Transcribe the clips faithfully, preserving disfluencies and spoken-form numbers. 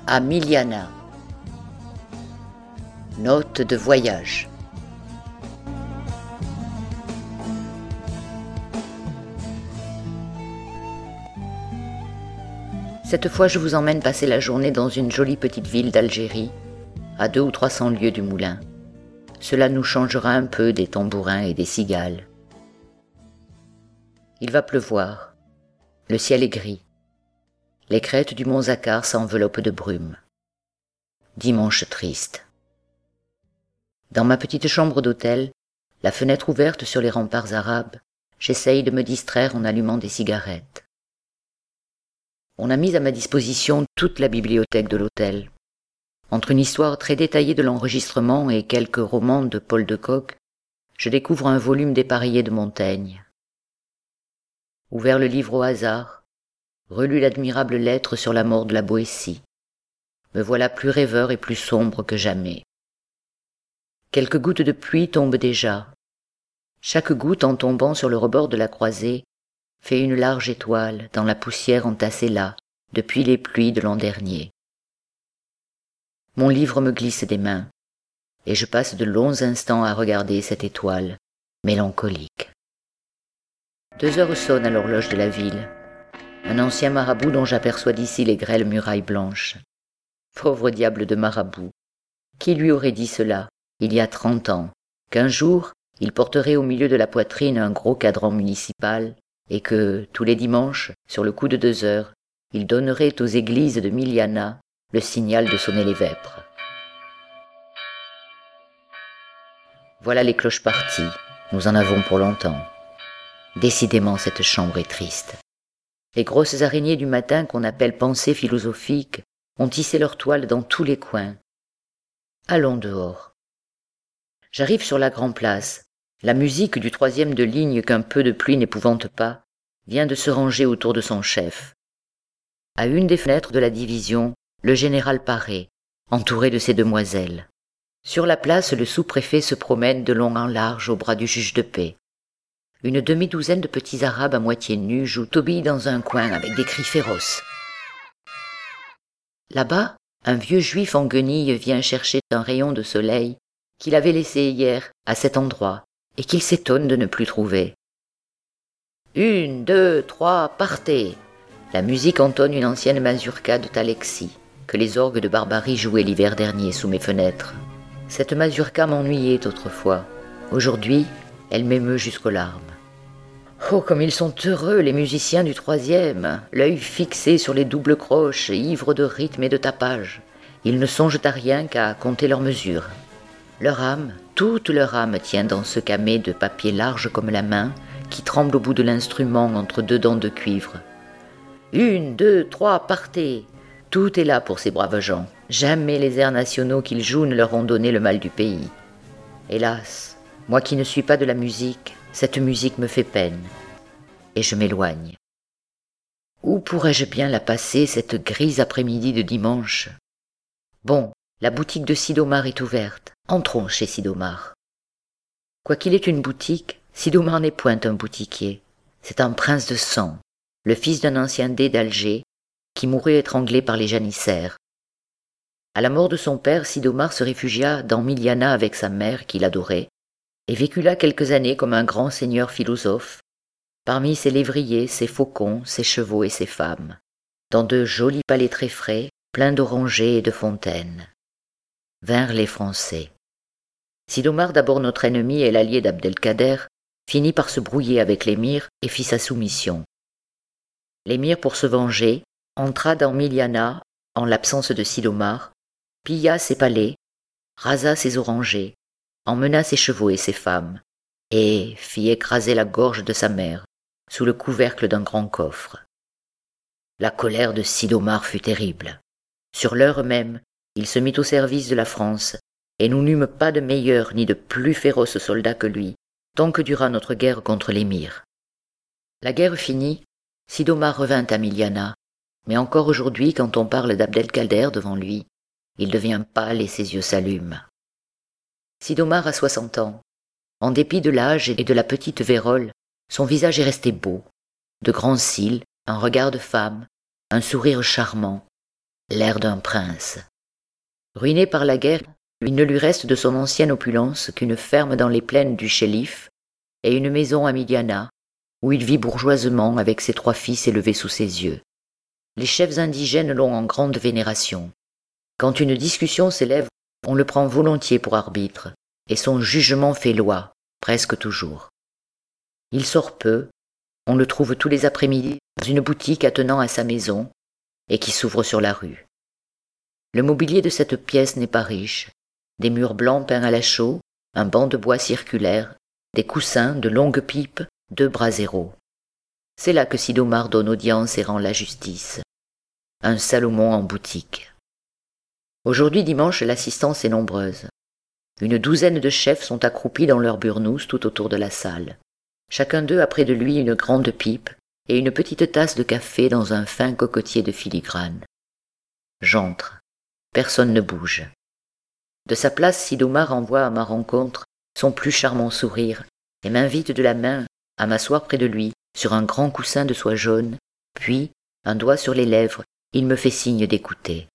à Miliana. Note de voyage. Cette fois, je vous emmène passer la journée dans une jolie petite ville d'Algérie, à deux ou trois cents lieues du moulin. Cela nous changera un peu des tambourins et des cigales. Il va pleuvoir. Le ciel est gris. Les crêtes du mont Zacar s'enveloppent de brume. Dimanche triste. Dans ma petite chambre d'hôtel, la fenêtre ouverte sur les remparts arabes, j'essaye de me distraire en allumant des cigarettes. On a mis à ma disposition toute la bibliothèque de l'hôtel. Entre une histoire très détaillée de l'enregistrement et quelques romans de Paul de Kock, je découvre un volume dépareillé de Montaigne. Ouvert le livre au hasard, relu l'admirable lettre sur la mort de la Boétie. Me voilà plus rêveur et plus sombre que jamais. Quelques gouttes de pluie tombent déjà. Chaque goutte, en tombant sur le rebord de la croisée, fait une large étoile dans la poussière entassée là, depuis les pluies de l'an dernier. Mon livre me glisse des mains, et je passe de longs instants à regarder cette étoile, mélancolique. Deux heures sonnent à l'horloge de la ville. Un ancien marabout dont j'aperçois d'ici les grêles murailles blanches. Pauvre diable de marabout! Qui lui aurait dit cela, il y a trente ans, qu'un jour, il porterait au milieu de la poitrine un gros cadran municipal, et que, tous les dimanches, sur le coup de deux heures, il donnerait aux églises de Miliana le signal de sonner les vêpres. Voilà les cloches parties, nous en avons pour longtemps. Décidément, cette chambre est triste. Les grosses araignées du matin qu'on appelle pensées philosophiques ont tissé leur toile dans tous les coins. Allons dehors. J'arrive sur la grande place. La musique du troisième de ligne qu'un peu de pluie n'épouvante pas vient de se ranger autour de son chef. À une des fenêtres de la division, le général paraît, entouré de ses demoiselles. Sur la place, le sous-préfet se promène de long en large au bras du juge de paix. Une demi-douzaine de petits arabes à moitié nus jouent tobilles dans un coin avec des cris féroces. Là-bas, un vieux juif en guenilles vient chercher un rayon de soleil qu'il avait laissé hier à cet endroit et qu'il s'étonne de ne plus trouver. Une, deux, trois, partez! La musique entonne une ancienne mazurka de Talexi, que les orgues de Barbarie jouaient l'hiver dernier sous mes fenêtres. Cette mazurka m'ennuyait autrefois. Aujourd'hui, elle m'émeut jusqu'aux larmes. Oh, comme ils sont heureux, les musiciens du troisième, l'œil fixé sur les doubles croches, ivres de rythme et de tapage. Ils ne songent à rien qu'à compter leurs mesures. Leur âme, toute leur âme tient dans ce camé de papier large comme la main, qui tremble au bout de l'instrument entre deux dents de cuivre. Une, deux, trois, partez! Tout est là pour ces braves gens. Jamais les airs nationaux qu'ils jouent ne leur ont donné le mal du pays. Hélas, moi qui ne suis pas de la musique, cette musique me fait peine, et je m'éloigne. Où pourrais-je bien la passer, cette grise après-midi de dimanche? Bon, la boutique de Sidomar est ouverte. Entrons chez Sidomar. Quoiqu'il ait une boutique, Sidomar n'est point un boutiquier. C'est un prince de sang, le fils d'un ancien dé d'Alger, qui mourut étranglé par les janissaires. À la mort de son père, Sidomar se réfugia dans Miliana avec sa mère, qu'il adorait, et vécut là quelques années comme un grand seigneur philosophe, parmi ses lévriers, ses faucons, ses chevaux et ses femmes, dans de jolis palais très frais, pleins d'orangers et de fontaines. Vinrent les Français. Sidomar, d'abord notre ennemi et l'allié d'Abdelkader, finit par se brouiller avec l'émir et fit sa soumission. L'émir, pour se venger, entra dans Miliana, en l'absence de Sidomar, pilla ses palais, rasa ses orangers, emmena ses chevaux et ses femmes, et fit écraser la gorge de sa mère, sous le couvercle d'un grand coffre. La colère de Sidomar fut terrible. Sur l'heure même, il se mit au service de la France, et nous n'eûmes pas de meilleur ni de plus féroce soldat que lui, tant que dura notre guerre contre l'émir. La guerre finie, Sidomar revint à Miliana, mais encore aujourd'hui, quand on parle d'Abdelkader devant lui, il devient pâle et ses yeux s'allument. Sidomar a soixante ans. En dépit de l'âge et de la petite vérole, son visage est resté beau, de grands cils, un regard de femme, un sourire charmant. l'air d'un prince. Ruiné par la guerre, il ne lui reste de son ancienne opulence qu'une ferme dans les plaines du Chélif et une maison à Miliana, où il vit bourgeoisement avec ses trois fils élevés sous ses yeux. Les chefs indigènes l'ont en grande vénération. Quand une discussion s'élève, on le prend volontiers pour arbitre, et son jugement fait loi, presque toujours. Il sort peu, on le trouve tous les après-midi dans une boutique attenant à sa maison, et qui s'ouvre sur la rue. Le mobilier de cette pièce n'est pas riche. Des murs blancs peints à la chaux, un banc de bois circulaire, des coussins, de longues pipes, deux braseros. C'est là que Sid'Omar donne audience et rend la justice. Un Salomon en boutique. Aujourd'hui dimanche, l'assistance est nombreuse. Une douzaine de chefs sont accroupis dans leurs burnous tout autour de la salle. Chacun d'eux a près de lui une grande pipe et une petite tasse de café dans un fin cocotier de filigrane. J'entre. Personne ne bouge. De sa place, Sid'Omar envoie à ma rencontre son plus charmant sourire et m'invite de la main à m'asseoir près de lui sur un grand coussin de soie jaune, puis, un doigt sur les lèvres, il me fait signe d'écouter.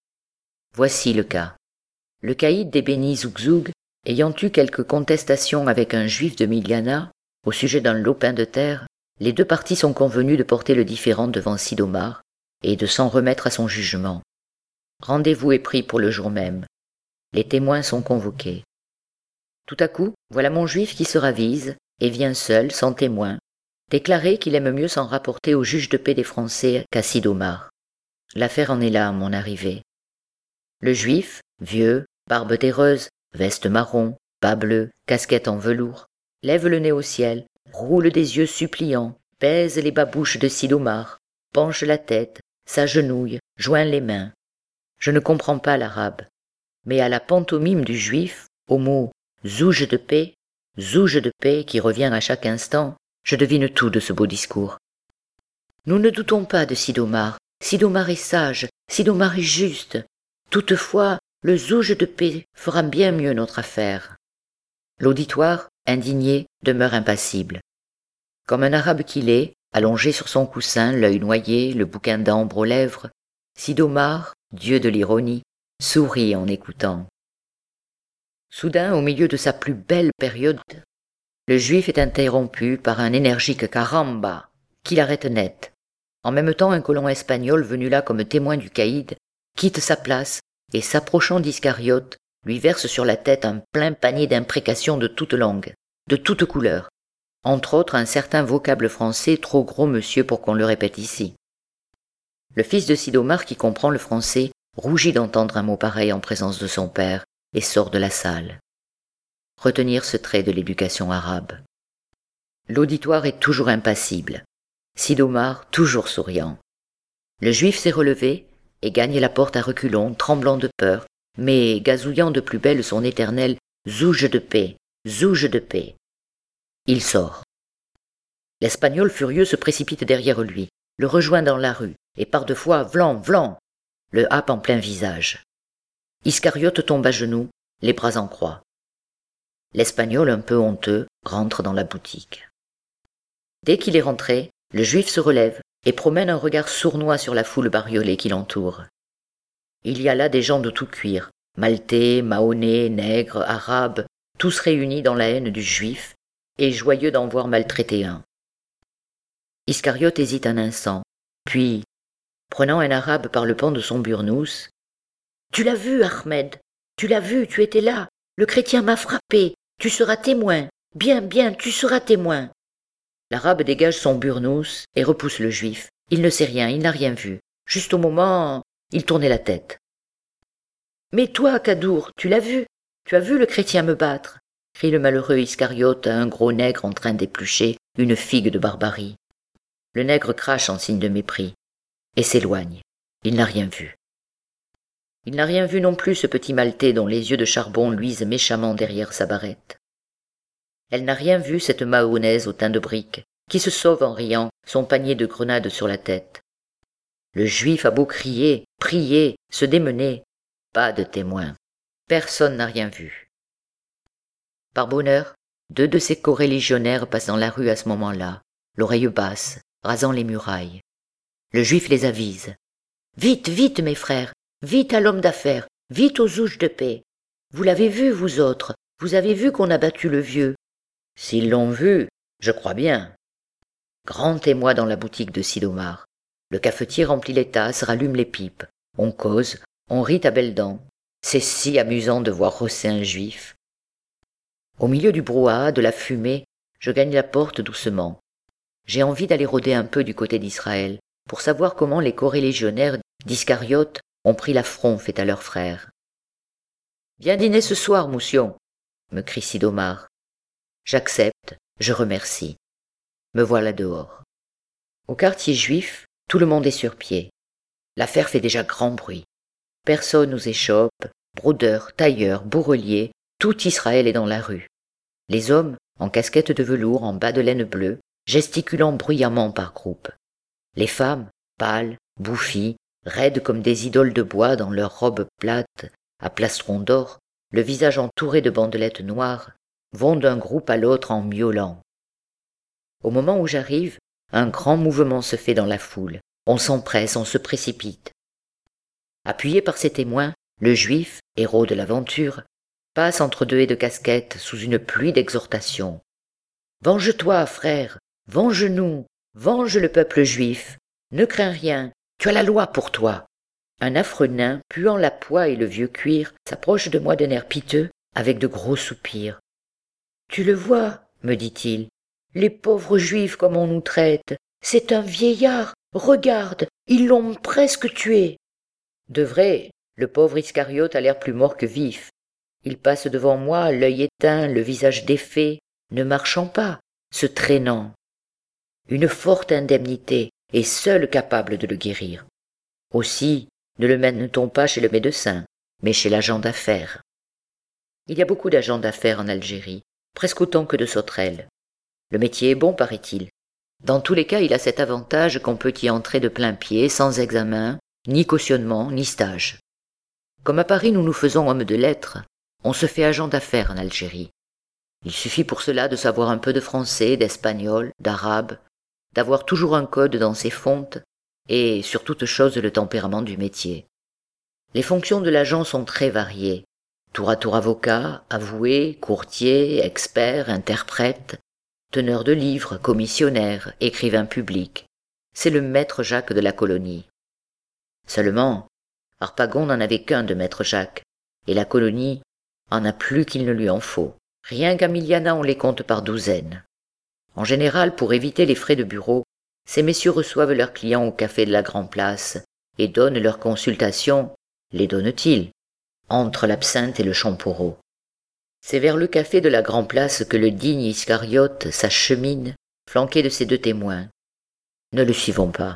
Voici le cas. Le caïd des Beni Zougzoug, ayant eu quelques contestations avec un juif de Miliana au sujet d'un lopin de terre, les deux parties sont convenues de porter le différend devant Sid'Omar et de s'en remettre à son jugement. Rendez-vous est pris pour le jour même. Les témoins sont convoqués. Tout à coup, voilà mon juif qui se ravise et vient seul, sans témoin, déclarer qu'il aime mieux s'en rapporter au juge de paix des Français qu'à Sid'Omar. L'affaire en est là à mon arrivée. Le juif, vieux, barbe terreuse, veste marron, bas bleu, casquette en velours, lève le nez au ciel, roule des yeux suppliants, baise les babouches de Sid'Omar, penche la tête, s'agenouille, joint les mains. Je ne comprends pas l'arabe, mais à la pantomime du juif, au mot « zouge de paix », « zouge de paix » qui revient à chaque instant, je devine tout de ce beau discours. Nous ne doutons pas de Sid'Omar, Sid'Omar est sage, Sid'Omar est juste. Toutefois, le zouge de paix fera bien mieux notre affaire. L'auditoire, indigné, demeure impassible. Comme un arabe qu'il est, allongé sur son coussin, l'œil noyé, le bouquin d'ambre aux lèvres, Sid'Omar, dieu de l'ironie, sourit en écoutant. Soudain, au milieu de sa plus belle période, le juif est interrompu par un énergique caramba qui l'arrête net. En même temps, un colon espagnol venu là comme témoin du caïd quitte sa place et, s'approchant d'Iscariote, lui verse sur la tête un plein panier d'imprécations de toutes langues, de toutes couleurs, entre autres un certain vocable français trop gros monsieur pour qu'on le répète ici. Le fils de Sid'Omar, qui comprend le français, rougit d'entendre un mot pareil en présence de son père et sort de la salle. Retenir ce trait de l'éducation arabe. L'auditoire est toujours impassible. Sid'Omar toujours souriant. Le juif s'est relevé et gagne la porte à reculons, tremblant de peur, mais gazouillant de plus belle son éternel « zouge de paix, zouge de paix ». Il sort. L'espagnol furieux se précipite derrière lui, le rejoint dans la rue, et par deux fois, vlan, vlan, le happe en plein visage. Iscariote tombe à genoux, les bras en croix. L'espagnol, un peu honteux, rentre dans la boutique. Dès qu'il est rentré, le juif se relève et promène un regard sournois sur la foule bariolée qui l'entoure. Il y a là des gens de tout cuir, maltais, mahonnais, nègres, arabes, tous réunis dans la haine du juif et joyeux d'en voir maltraiter un. Iscariote hésite un instant, puis, prenant un arabe par le pan de son burnous, « Tu l'as vu, Ahmed, tu l'as vu, tu étais là, le chrétien m'a frappé, tu seras témoin, bien, bien, tu seras témoin. » L'arabe dégage son burnous et repousse le juif. Il ne sait rien, il n'a rien vu. Juste au moment, il tournait la tête. « Mais toi, Kadour, tu l'as vu, tu as vu le chrétien me battre » crie le malheureux Iscariote à un gros nègre en train d'éplucher une figue de barbarie. Le nègre crache en signe de mépris et s'éloigne. Il n'a rien vu. Il n'a rien vu non plus ce petit maltais dont les yeux de charbon luisent méchamment derrière sa barrette. Elle n'a rien vu cette mahonaise au teint de brique, qui se sauve en riant, son panier de grenades sur la tête. Le juif a beau crier, prier, se démener, pas de témoin. Personne n'a rien vu. Par bonheur, deux de ses coreligionnaires passent dans la rue à ce moment-là, l'oreille basse, rasant les murailles. Le juif les avise. Vite, vite, mes frères, vite à l'homme d'affaires, vite aux ouches de paix. Vous l'avez vu, vous autres, vous avez vu qu'on a battu le vieux. S'ils l'ont vu, je crois bien. Grand émoi dans la boutique de Sid'Omar. Le cafetier remplit les tasses, rallume les pipes. On cause, on rit à belles dents. C'est si amusant de voir rosser un juif. Au milieu du brouhaha, de la fumée, je gagne la porte doucement. J'ai envie d'aller rôder un peu du côté d'Israël, pour savoir comment les corélégionnaires d'Iscariote ont pris l'affront fait à leurs frères. « Viens dîner ce soir, moussion !» me crie Sid'Omar. J'accepte, je remercie. Me voilà dehors. Au quartier juif, tout le monde est sur pied. L'affaire fait déjà grand bruit. Personne nous échoppe, brodeurs, tailleurs, bourreliers, tout Israël est dans la rue. Les hommes, en casquette de velours, en bas de laine bleue, gesticulant bruyamment par groupes. Les femmes, pâles, bouffies, raides comme des idoles de bois dans leurs robes plates, à plastrons d'or, le visage entouré de bandelettes noires, vont d'un groupe à l'autre en miaulant. Au moment où j'arrive, un grand mouvement se fait dans la foule. On s'empresse, on se précipite. Appuyé par ses témoins, le juif, héros de l'aventure, passe entre deux haies de casquettes sous une pluie d'exhortations. « Venge-toi, frère, venge-nous, venge le peuple juif, ne crains rien, tu as la loi pour toi. » Un affreux nain, puant la poix et le vieux cuir, s'approche de moi d'un air piteux, avec de gros soupirs. « Tu le vois, me dit-il, les pauvres juifs comme on nous traite, c'est un vieillard, regarde, ils l'ont presque tué. » De vrai, le pauvre Iscariote a l'air plus mort que vif. Il passe devant moi, l'œil éteint, le visage défait, ne marchant pas, se traînant. Une forte indemnité est seule capable de le guérir. Aussi, ne le mène-t-on pas chez le médecin, mais chez l'agent d'affaires. Il y a beaucoup d'agents d'affaires en Algérie, presque autant que de sauterelles. Le métier est bon, paraît-il. Dans tous les cas, il a cet avantage qu'on peut y entrer de plein pied, sans examen, ni cautionnement, ni stage. Comme à Paris nous nous faisons hommes de lettres, on se fait agent d'affaires en Algérie. Il suffit pour cela de savoir un peu de français, d'espagnol, d'arabe, d'avoir toujours un code dans ses fontes, et sur toute chose le tempérament du métier. Les fonctions de l'agent sont très variées. Tour à tour avocat, avoué, courtier, expert, interprète, teneur de livres, commissionnaire, écrivain public. C'est le maître Jacques de la colonie. Seulement, Harpagon n'en avait qu'un de maître Jacques, et la colonie en a plus qu'il ne lui en faut. Rien qu'à Miliana on les compte par douzaines. En général, pour éviter les frais de bureau, ces messieurs reçoivent leurs clients au café de la Grand-Place et donnent leurs consultations, les donnent-ils, entre l'absinthe et le champoreau. C'est vers le café de la Grand-Place que le digne Iscariote s'achemine, flanqué de ses deux témoins. Ne le suivons pas.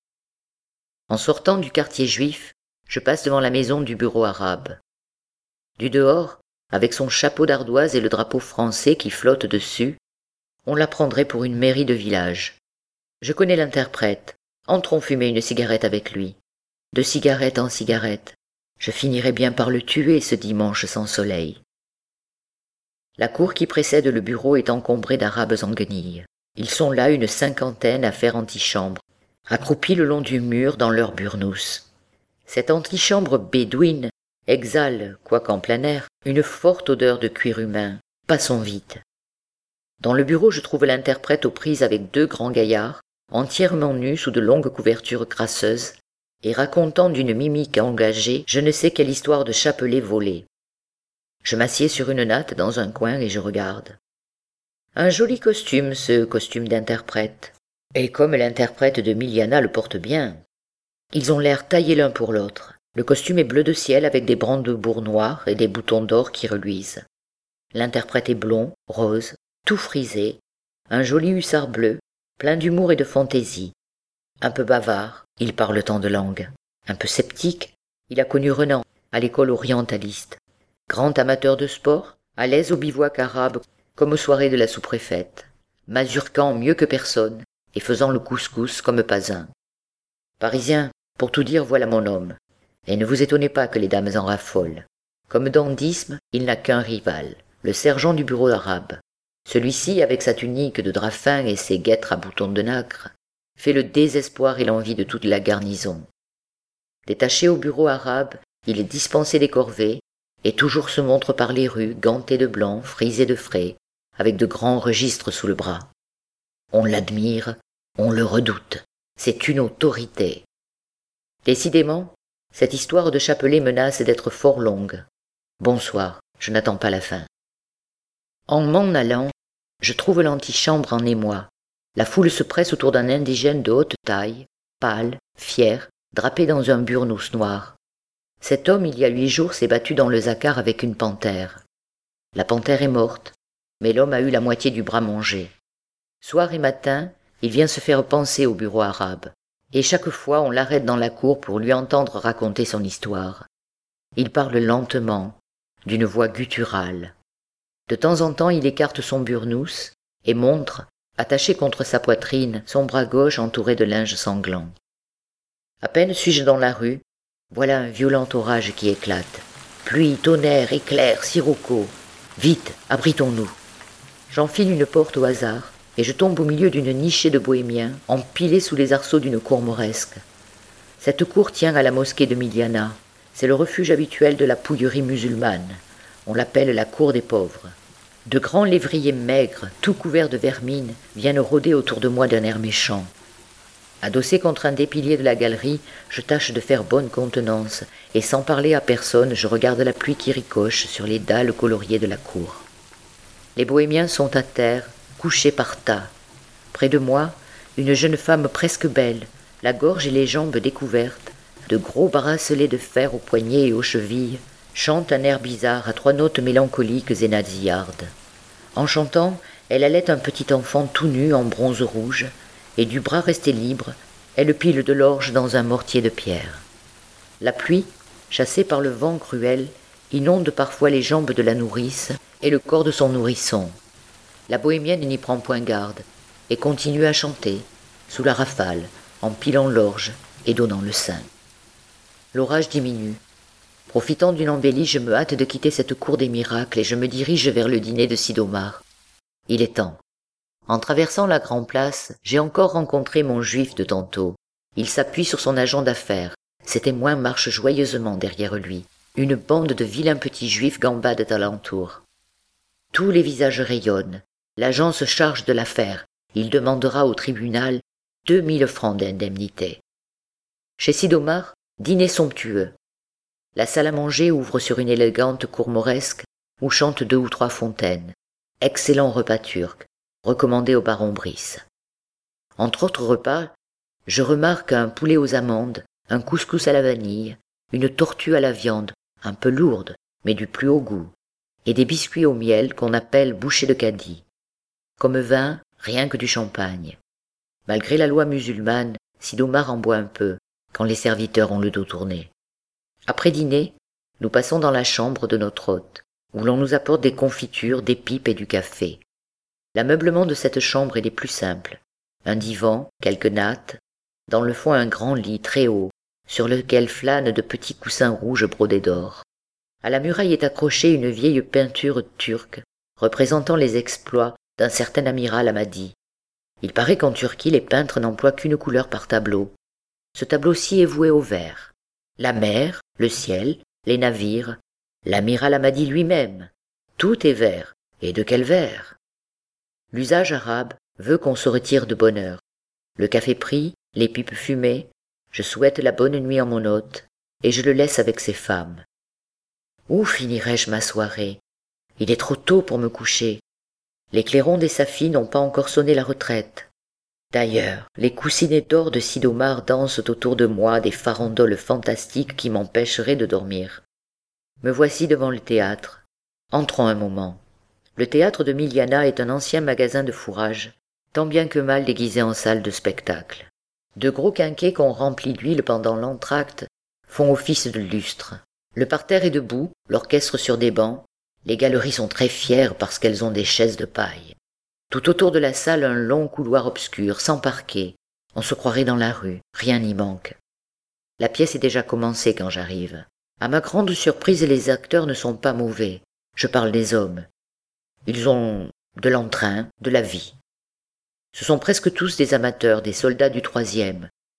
En sortant du quartier juif, je passe devant la maison du bureau arabe. Du dehors, avec son chapeau d'ardoise et le drapeau français qui flotte dessus, on la prendrait pour une mairie de village. Je connais l'interprète, entrons fumer une cigarette avec lui. De cigarette en cigarette, je finirai bien par le tuer ce dimanche sans soleil. La cour qui précède le bureau est encombrée d'arabes en guenilles. Ils sont là une cinquantaine à faire antichambre, accroupis le long du mur dans leur burnous. Cette antichambre bédouine exhale, quoiqu'en plein air, une forte odeur de cuir humain. Passons vite. Dans le bureau, je trouve l'interprète aux prises avec deux grands gaillards, entièrement nus sous de longues couvertures crasseuses, et racontant d'une mimique engagée je ne sais quelle histoire de chapelet volé. Je m'assieds sur une natte dans un coin et je regarde. Un joli costume, ce costume d'interprète. Et comme l'interprète de Miliana le porte bien. Ils ont l'air taillés l'un pour l'autre. Le costume est bleu de ciel avec des brandebourgs noirs et des boutons d'or qui reluisent. L'interprète est blond, rose, tout frisé, un joli hussard bleu, plein d'humour et de fantaisie. Un peu bavard, il parle tant de langues. Un peu sceptique, il a connu Renan, à l'école orientaliste. Grand amateur de sport, à l'aise au bivouac arabe, comme aux soirées de la sous-préfète. Mazurquant mieux que personne, et faisant le couscous comme pas un. Parisien, pour tout dire, voilà mon homme. Et ne vous étonnez pas que les dames en raffolent. Comme dandysme, il n'a qu'un rival, le sergent du bureau arabe. Celui-ci, avec sa tunique de drap fin et ses guêtres à boutons de nacre, fait le désespoir et l'envie de toute la garnison. Détaché au bureau arabe, il est dispensé des corvées, et toujours se montre par les rues, ganté de blanc, frisé de frais, avec de grands registres sous le bras. On l'admire, on le redoute. C'est une autorité. Décidément, cette histoire de Chapelet menace d'être fort longue. Bonsoir, je n'attends pas la fin. En m'en allant, je trouve l'antichambre en émoi. La foule se presse autour d'un indigène de haute taille, pâle, fier, drapé dans un burnous noir. Cet homme, il y a huit jours, s'est battu dans le zaccar avec une panthère. La panthère est morte, mais l'homme a eu la moitié du bras mangé. Soir et matin, il vient se faire panser au bureau arabe, et chaque fois on l'arrête dans la cour pour lui entendre raconter son histoire. Il parle lentement, d'une voix gutturale. De temps en temps, il écarte son burnous et montre, attaché contre sa poitrine, son bras gauche entouré de linge sanglant. À peine suis-je dans la rue, voilà un violent orage qui éclate. Pluie, tonnerre, éclairs, sirocco. Vite, abritons-nous. J'enfile une porte au hasard, et je tombe au milieu d'une nichée de bohémiens, empilés sous les arceaux d'une cour mauresque. Cette cour tient à la mosquée de Miliana. C'est le refuge habituel de la pouillerie musulmane. On l'appelle la cour des pauvres. De grands lévriers maigres, tout couverts de vermine, viennent rôder autour de moi d'un air méchant. Adossé contre un des piliers de la galerie, je tâche de faire bonne contenance, et sans parler à personne, je regarde la pluie qui ricoche sur les dalles coloriées de la cour. Les bohémiens sont à terre, couchés par tas. Près de moi, une jeune femme presque belle, la gorge et les jambes découvertes, de gros bracelets de fer aux poignets et aux chevilles, chante un air bizarre à trois notes mélancoliques et nasillardes. En chantant, elle allait un petit enfant tout nu en bronze rouge, et du bras resté libre, elle pile de l'orge dans un mortier de pierre. La pluie, chassée par le vent cruel, inonde parfois les jambes de la nourrice et le corps de son nourrisson. La bohémienne n'y prend point garde, et continue à chanter, sous la rafale, en pilant l'orge et donnant le sein. L'orage diminue. Profitant d'une embellie, je me hâte de quitter cette cour des miracles et je me dirige vers le dîner de Sidomar. Il est temps. En traversant la grande place, j'ai encore rencontré mon juif de tantôt. Il s'appuie sur son agent d'affaires. Ses témoins marchent joyeusement derrière lui. Une bande de vilains petits juifs gambadent alentour. Tous les visages rayonnent. L'agent se charge de l'affaire. Il demandera au tribunal deux mille francs d'indemnité. Chez Sidomar, dîner somptueux. La salle à manger ouvre sur une élégante cour mauresque où chantent deux ou trois fontaines. Excellent repas turc, recommandé au baron Brice. Entre autres repas, je remarque un poulet aux amandes, un couscous à la vanille, une tortue à la viande, un peu lourde, mais du plus haut goût, et des biscuits au miel qu'on appelle bouchées de Cadiz. Comme vin, rien que du champagne. Malgré la loi musulmane, Sidomar en boit un peu, quand les serviteurs ont le dos tourné. Après dîner, nous passons dans la chambre de notre hôte, où l'on nous apporte des confitures, des pipes et du café. L'ameublement de cette chambre est des plus simples. Un divan, quelques nattes, dans le fond un grand lit très haut, sur lequel flânent de petits coussins rouges brodés d'or. À la muraille est accrochée une vieille peinture turque, représentant les exploits d'un certain amiral Hamadi. Il paraît qu'en Turquie, les peintres n'emploient qu'une couleur par tableau. Ce tableau-ci est voué au vert. La mer, le ciel, les navires, l'amiral Hamadi lui-même, tout est vert. Et de quel vert? L'usage arabe veut qu'on se retire de bonne heure. Le café pris, les pipes fumées, je souhaite la bonne nuit à mon hôte, et je le laisse avec ses femmes. Où finirai-je ma soirée? Il est trop tôt pour me coucher. Les clairons des Safis n'ont pas encore sonné la retraite. D'ailleurs, les coussinets d'or de Sidomar dansent autour de moi des farandoles fantastiques qui m'empêcheraient de dormir. Me voici devant le théâtre. Entrons un moment. Le théâtre de Miliana est un ancien magasin de fourrage, tant bien que mal déguisé en salle de spectacle. De gros quinquets qu'on remplit d'huile pendant l'entracte font office de lustre. Le parterre est debout, l'orchestre sur des bancs. Les galeries sont très fières parce qu'elles ont des chaises de paille. Tout autour de la salle, un long couloir obscur, sans parquet. On se croirait dans la rue, rien n'y manque. La pièce est déjà commencée quand j'arrive. À ma grande surprise, les acteurs ne sont pas mauvais. Je parle des hommes. Ils ont de l'entrain, de la vie. Ce sont presque tous des amateurs, des soldats du troisième,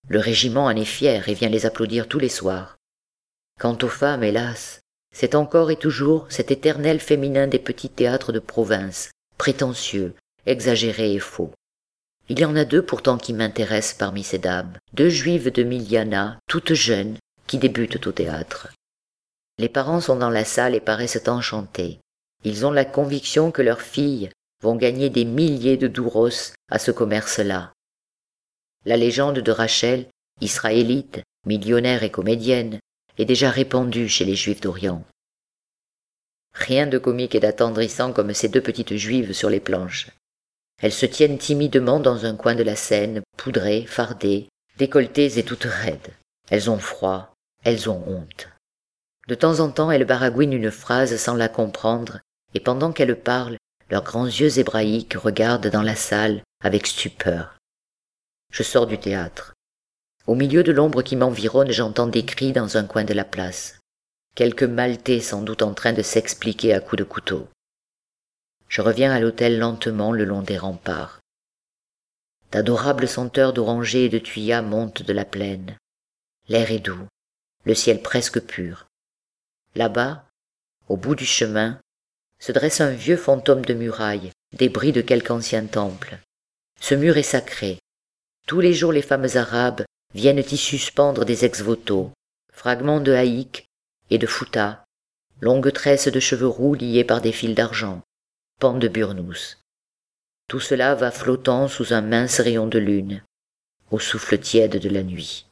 Le régiment en est fier et vient les applaudir tous les soirs. Quant aux femmes, hélas, c'est encore et toujours cet éternel féminin des petits théâtres de province, prétentieux, exagéré et faux. Il y en a deux pourtant qui m'intéressent parmi ces dames, deux juives de Miliana, toutes jeunes, qui débutent au théâtre. Les parents sont dans la salle et paraissent enchantés. Ils ont la conviction que leurs filles vont gagner des milliers de douros à ce commerce-là. La légende de Rachel, israélite, millionnaire et comédienne, est déjà répandue chez les Juifs d'Orient. Rien de comique et d'attendrissant comme ces deux petites Juives sur les planches. Elles se tiennent timidement dans un coin de la scène, poudrées, fardées, décolletées et toutes raides. Elles ont froid, elles ont honte. De temps en temps, elles baragouinent une phrase sans la comprendre, et pendant qu'elles parlent, leurs grands yeux hébraïques regardent dans la salle avec stupeur. Je sors du théâtre. Au milieu de l'ombre qui m'environne, j'entends des cris dans un coin de la place. Quelques Maltais sans doute en train de s'expliquer à coups de couteau. Je reviens à l'hôtel lentement le long des remparts. D'adorables senteurs d'oranger et de thuya montent de la plaine. L'air est doux, le ciel presque pur. Là-bas, au bout du chemin, se dresse un vieux fantôme de muraille, débris de quelque ancien temple. Ce mur est sacré. Tous les jours les femmes arabes viennent y suspendre des ex-voto, fragments de haïk et de fouta, longues tresses de cheveux roux liées par des fils d'argent, pans de burnous. Tout cela va flottant sous un mince rayon de lune, au souffle tiède de la nuit.